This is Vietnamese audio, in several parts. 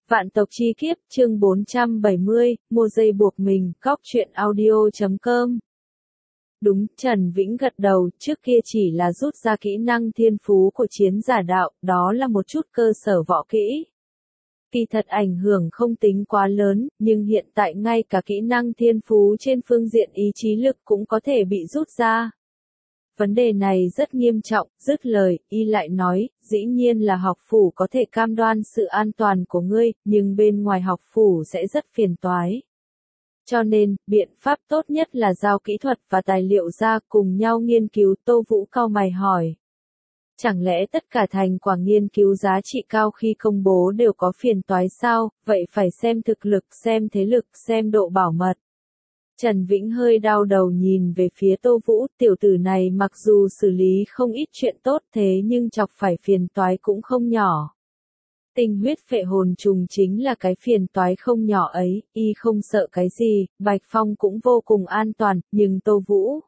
Vạn tộc chi kiếp, chương 470, mua dây buộc mình, góc truyện audio.com. Đúng, Trần Vĩnh gật đầu, trước kia chỉ là rút ra kỹ năng thiên phú của chiến giả đạo, đó là một chút cơ sở võ kỹ. Kỳ thật ảnh hưởng không tính quá lớn, nhưng hiện tại ngay cả kỹ năng thiên phú trên phương diện ý chí lực cũng có thể bị rút ra. Vấn đề này rất nghiêm trọng, dứt lời, y lại nói, dĩ nhiên là học phủ có thể cam đoan sự an toàn của ngươi, nhưng bên ngoài học phủ sẽ rất phiền toái. Cho nên, biện pháp tốt nhất là giao kỹ thuật và tài liệu ra cùng nhau nghiên cứu. Tô Vũ cau mày hỏi. Chẳng lẽ tất cả thành quả nghiên cứu giá trị cao khi công bố đều có phiền toái sao, vậy phải xem thực lực, xem thế lực, xem độ bảo mật. Trần Vĩnh hơi đau đầu nhìn về phía Tô Vũ, tiểu tử này mặc dù xử lý không ít chuyện tốt thế nhưng chọc phải phiền toái cũng không nhỏ. Tinh huyết phệ hồn trùng chính là cái phiền toái không nhỏ ấy, y không sợ cái gì, Bạch Phong cũng vô cùng an toàn, nhưng Tô Vũ.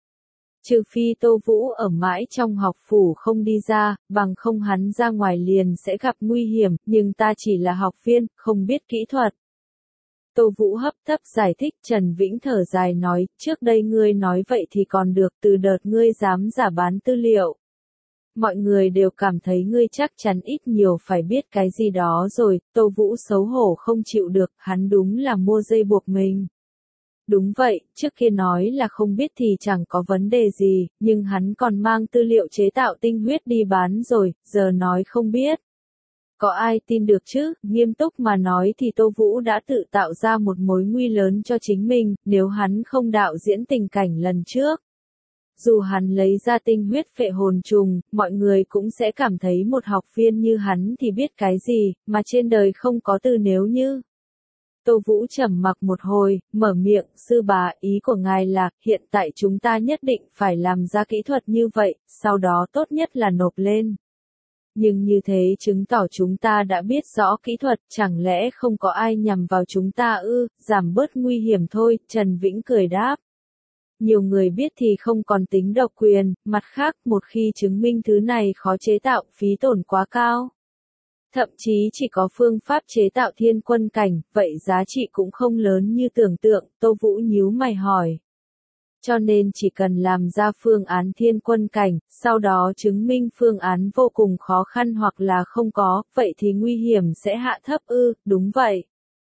Trừ phi Tô Vũ ở mãi trong học phủ không đi ra, bằng không hắn ra ngoài liền sẽ gặp nguy hiểm, nhưng ta chỉ là học viên, không biết kỹ thuật. Tô Vũ hấp tấp giải thích. Trần Vĩnh thở dài nói, trước đây ngươi nói vậy thì còn được, từ đợt ngươi dám giả bán tư liệu. Mọi người đều cảm thấy ngươi chắc chắn ít nhiều phải biết cái gì đó rồi. Tô Vũ xấu hổ không chịu được, hắn đúng là mua dây buộc mình. Đúng vậy, trước kia nói là không biết thì chẳng có vấn đề gì, nhưng hắn còn mang tư liệu chế tạo tinh huyết đi bán rồi, giờ nói không biết. Có ai tin được chứ, nghiêm túc mà nói thì Tô Vũ đã tự tạo ra một mối nguy lớn cho chính mình, nếu hắn không đạo diễn tình cảnh lần trước. Dù hắn lấy ra tinh huyết phệ hồn trùng, mọi người cũng sẽ cảm thấy một học viên như hắn thì biết cái gì, mà trên đời không có từ nếu như. Tô Vũ trầm mặc một hồi, mở miệng, sư bá, ý của ngài là, hiện tại chúng ta nhất định phải làm ra kỹ thuật như vậy, sau đó tốt nhất là nộp lên. Nhưng như thế chứng tỏ chúng ta đã biết rõ kỹ thuật, chẳng lẽ không có ai nhằm vào chúng ta ư, giảm bớt nguy hiểm thôi, Trần Vĩnh cười đáp. Nhiều người biết thì không còn tính độc quyền, mặt khác một khi chứng minh thứ này khó chế tạo, phí tổn quá cao. Thậm chí chỉ có phương pháp chế tạo thiên quân cảnh, vậy giá trị cũng không lớn như tưởng tượng. Tô Vũ nhíu mày hỏi. Cho nên chỉ cần làm ra phương án thiên quân cảnh, sau đó chứng minh phương án vô cùng khó khăn hoặc là không có, vậy thì nguy hiểm sẽ hạ thấp ư, đúng vậy.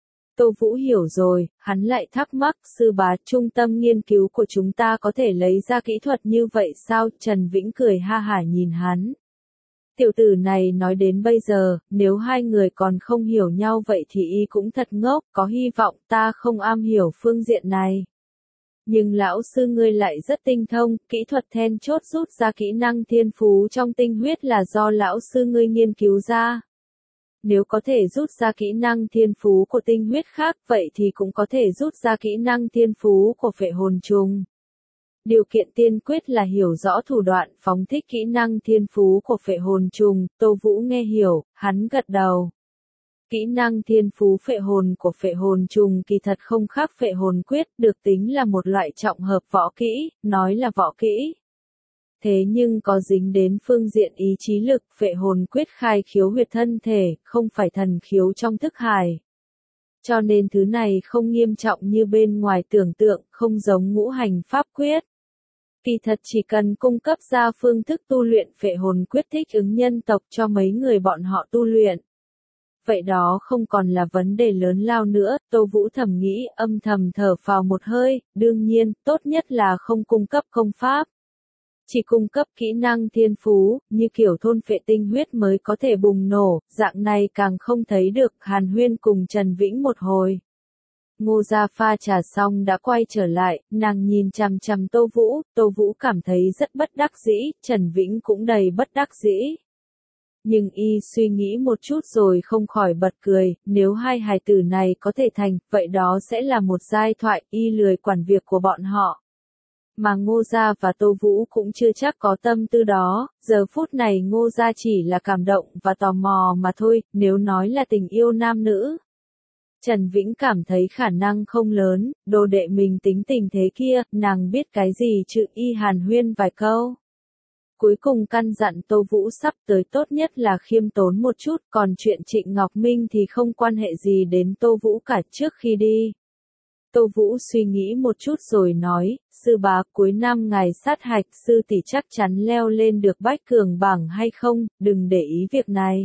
Tô Vũ hiểu rồi, hắn lại thắc mắc, sư bá, trung tâm nghiên cứu của chúng ta có thể lấy ra kỹ thuật như vậy sao? Trần Vĩnh cười ha hả nhìn hắn. Tiểu tử này nói đến bây giờ, nếu hai người còn không hiểu nhau vậy thì y cũng thật ngốc, có hy vọng ta không am hiểu phương diện này. Nhưng lão sư ngươi lại rất tinh thông, kỹ thuật then chốt rút ra kỹ năng thiên phú trong tinh huyết là do lão sư ngươi nghiên cứu ra. Nếu có thể rút ra kỹ năng thiên phú của tinh huyết khác, vậy thì cũng có thể rút ra kỹ năng thiên phú của phệ hồn trùng. Điều kiện tiên quyết là hiểu rõ thủ đoạn phóng thích kỹ năng thiên phú của phệ hồn trùng. Tô Vũ nghe hiểu, hắn gật đầu. Kỹ năng thiên phú phệ hồn của phệ hồn trùng kỳ thật không khác phệ hồn quyết, được tính là một loại trọng hợp võ kỹ, nói là võ kỹ. Thế nhưng có dính đến phương diện ý chí lực, phệ hồn quyết khai khiếu huyệt thân thể, không phải thần khiếu trong thức hải. Cho nên thứ này không nghiêm trọng như bên ngoài tưởng tượng, không giống ngũ hành pháp quyết. Kỳ thật chỉ cần cung cấp ra phương thức tu luyện phệ hồn quyết thích ứng nhân tộc cho mấy người bọn họ tu luyện. Vậy đó không còn là vấn đề lớn lao nữa. Tô Vũ thầm nghĩ, âm thầm thở phào một hơi, đương nhiên, tốt nhất là không cung cấp công pháp. Chỉ cung cấp kỹ năng thiên phú, như kiểu thôn phệ tinh huyết mới có thể bùng nổ, dạng này càng không thấy được. Hàn Huyên cùng Trần Vĩnh một hồi. Ngô Gia pha trà xong đã quay trở lại, nàng nhìn chằm chằm Tô Vũ cảm thấy rất bất đắc dĩ, Trần Vĩnh cũng đầy bất đắc dĩ. Nhưng y suy nghĩ một chút rồi không khỏi bật cười, nếu hai hài tử này có thể thành, vậy đó sẽ là một giai thoại, y lười quản việc của bọn họ. Mà Ngô Gia và Tô Vũ cũng chưa chắc có tâm tư đó, giờ phút này Ngô Gia chỉ là cảm động và tò mò mà thôi, nếu nói là tình yêu nam nữ. Trần Vĩnh cảm thấy khả năng không lớn, đồ đệ mình tính tình thế kia, nàng biết cái gì chứ, y hàn huyên vài câu. Cuối cùng căn dặn Tô Vũ sắp tới tốt nhất là khiêm tốn một chút, còn chuyện Trịnh Ngọc Minh thì không quan hệ gì đến Tô Vũ cả. Trước khi đi, Tô Vũ suy nghĩ một chút rồi nói, sư bá, cuối năm ngài sát hạch sư tỷ chắc chắn leo lên được bách cường bảng hay không, đừng để ý việc này.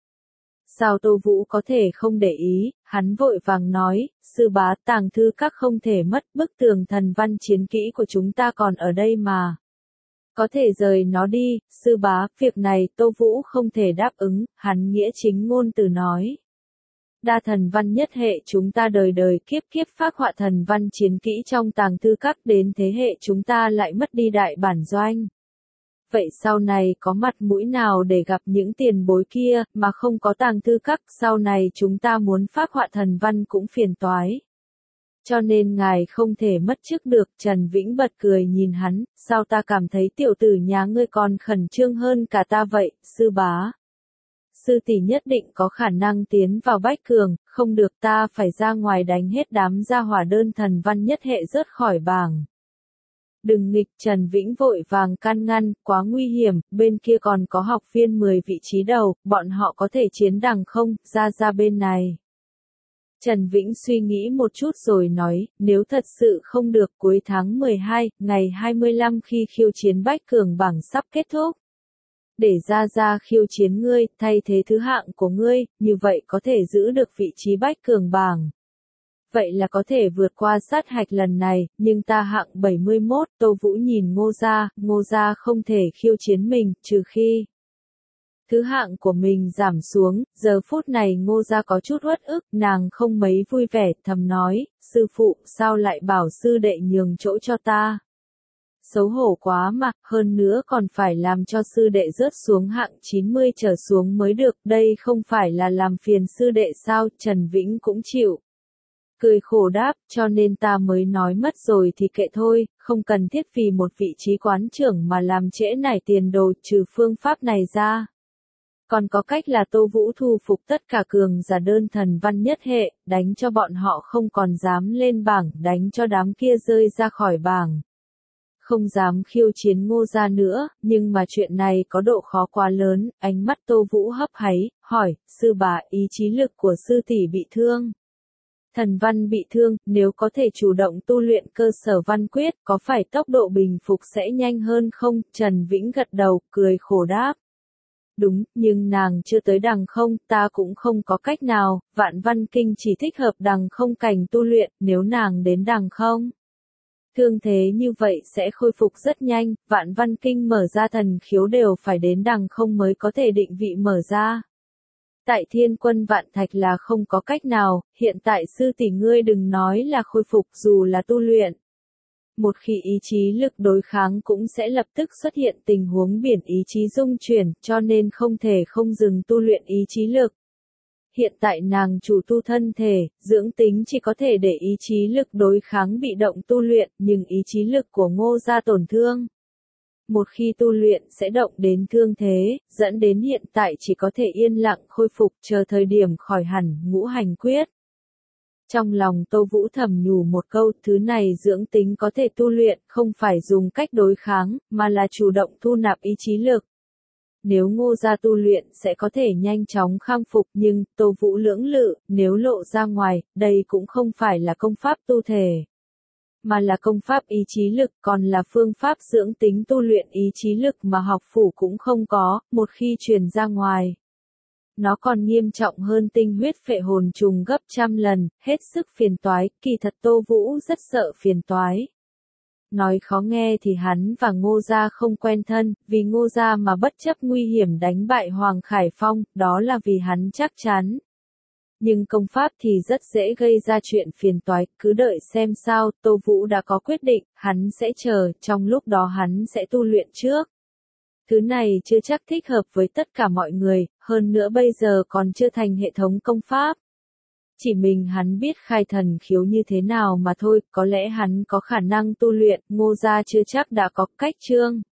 Sao Tô Vũ có thể không để ý, hắn vội vàng nói, sư bá, tàng thư các không thể mất, bức tường thần văn chiến kỹ của chúng ta còn ở đây mà. Có thể rời nó đi, sư bá, việc này Tô Vũ không thể đáp ứng, hắn nghĩa chính ngôn từ nói. Đa thần văn nhất hệ chúng ta đời đời kiếp kiếp phác họa thần văn chiến kỹ trong tàng thư các, đến thế hệ chúng ta lại mất đi đại bản doanh. Vậy sau này có mặt mũi nào để gặp những tiền bối kia, mà không có tàng thư các, sau này chúng ta muốn phác họa thần văn cũng phiền toái. Cho nên ngài không thể mất chức được. Trần Vĩnh bật cười nhìn hắn, sao ta cảm thấy tiểu tử nhà ngươi còn khẩn trương hơn cả ta vậy, sư bá. Sư tỷ nhất định có khả năng tiến vào bách cường, không được, ta phải ra ngoài đánh hết đám gia hỏa đơn thần văn nhất hệ rớt khỏi bảng. Đừng nghịch, Trần Vĩnh vội vàng can ngăn, quá nguy hiểm, bên kia còn có học viên 10 vị trí đầu, bọn họ có thể chiến đằng không, ra bên này. Trần Vĩnh suy nghĩ một chút rồi nói, nếu thật sự không được, cuối tháng 12, ngày 25 khi khiêu chiến bách cường bảng sắp kết thúc. Để ra khiêu chiến ngươi, thay thế thứ hạng của ngươi, như vậy có thể giữ được vị trí bách cường bảng. Vậy là có thể vượt qua sát hạch lần này, nhưng ta hạng 71, Tô Vũ nhìn Ngô Gia không thể khiêu chiến mình, trừ khi thứ hạng của mình giảm xuống. Giờ phút này Ngô Gia có chút uất ức, nàng không mấy vui vẻ, thầm nói, sư phụ, sao lại bảo sư đệ nhường chỗ cho ta? Xấu hổ quá mà, hơn nữa còn phải làm cho sư đệ rớt xuống hạng 90 trở xuống mới được, đây không phải là làm phiền sư đệ sao? Trần Vĩnh cũng chịu. Cười khổ đáp, cho nên ta mới nói mất rồi thì kệ thôi, không cần thiết vì một vị trí quán trưởng mà làm trễ nải tiền đồ, trừ phương pháp này ra. Còn có cách là Tô Vũ thu phục tất cả cường giả đơn thần văn nhất hệ, đánh cho bọn họ không còn dám lên bảng, đánh cho đám kia rơi ra khỏi bảng. Không dám khiêu chiến Ngô Gia nữa, nhưng mà chuyện này có độ khó quá lớn, ánh mắt Tô Vũ hấp háy, hỏi, sư bà, ý chí lực của sư tỷ bị thương. Thần văn bị thương, nếu có thể chủ động tu luyện cơ sở văn quyết, có phải tốc độ bình phục sẽ nhanh hơn không? Trần Vĩnh gật đầu, cười khổ đáp. Đúng, nhưng nàng chưa tới đằng không, ta cũng không có cách nào, vạn văn kinh chỉ thích hợp đằng không cảnh tu luyện, nếu nàng đến đằng không. Thương thế như vậy sẽ khôi phục rất nhanh, vạn văn kinh mở ra thần khiếu đều phải đến đằng không mới có thể định vị mở ra. Tại Thiên Quân Vạn Thạch là không có cách nào, hiện tại sư tỷ ngươi đừng nói là khôi phục, dù là tu luyện. Một khi ý chí lực đối kháng cũng sẽ lập tức xuất hiện tình huống biển ý chí dung chuyển, cho nên không thể không dừng tu luyện ý chí lực. Hiện tại nàng chủ tu thân thể, dưỡng tính chỉ có thể để ý chí lực đối kháng bị động tu luyện, nhưng ý chí lực của Ngô Gia tổn thương. Một khi tu luyện sẽ động đến thương thế, dẫn đến hiện tại chỉ có thể yên lặng khôi phục, chờ thời điểm khỏi hẳn, ngũ hành quyết. Trong lòng Tô Vũ thầm nhủ một câu, thứ này dưỡng tính có thể tu luyện, không phải dùng cách đối kháng, mà là chủ động thu nạp ý chí lực. Nếu Ngô Gia tu luyện sẽ có thể nhanh chóng khang phục, nhưng Tô Vũ lưỡng lự, nếu lộ ra ngoài, đây cũng không phải là công pháp tu thể, mà là công pháp ý chí lực, còn là phương pháp dưỡng tính tu luyện ý chí lực mà học phủ cũng không có, một khi truyền ra ngoài. Nó còn nghiêm trọng hơn tinh huyết phệ hồn trùng gấp trăm lần, hết sức phiền toái, kỳ thật Tô Vũ rất sợ phiền toái. Nói khó nghe thì hắn và Ngô Gia không quen thân, vì Ngô Gia mà bất chấp nguy hiểm đánh bại Hoàng Khải Phong, đó là vì hắn chắc chắn. Nhưng công pháp thì rất dễ gây ra chuyện phiền toái, cứ đợi xem sao. Tô Vũ đã có quyết định, hắn sẽ chờ, trong lúc đó hắn sẽ tu luyện trước. Thứ này chưa chắc thích hợp với tất cả mọi người, hơn nữa bây giờ còn chưa thành hệ thống công pháp. Chỉ mình hắn biết khai thần khiếu như thế nào mà thôi, có lẽ hắn có khả năng tu luyện, Ngô Gia chưa chắc đã có cách chương.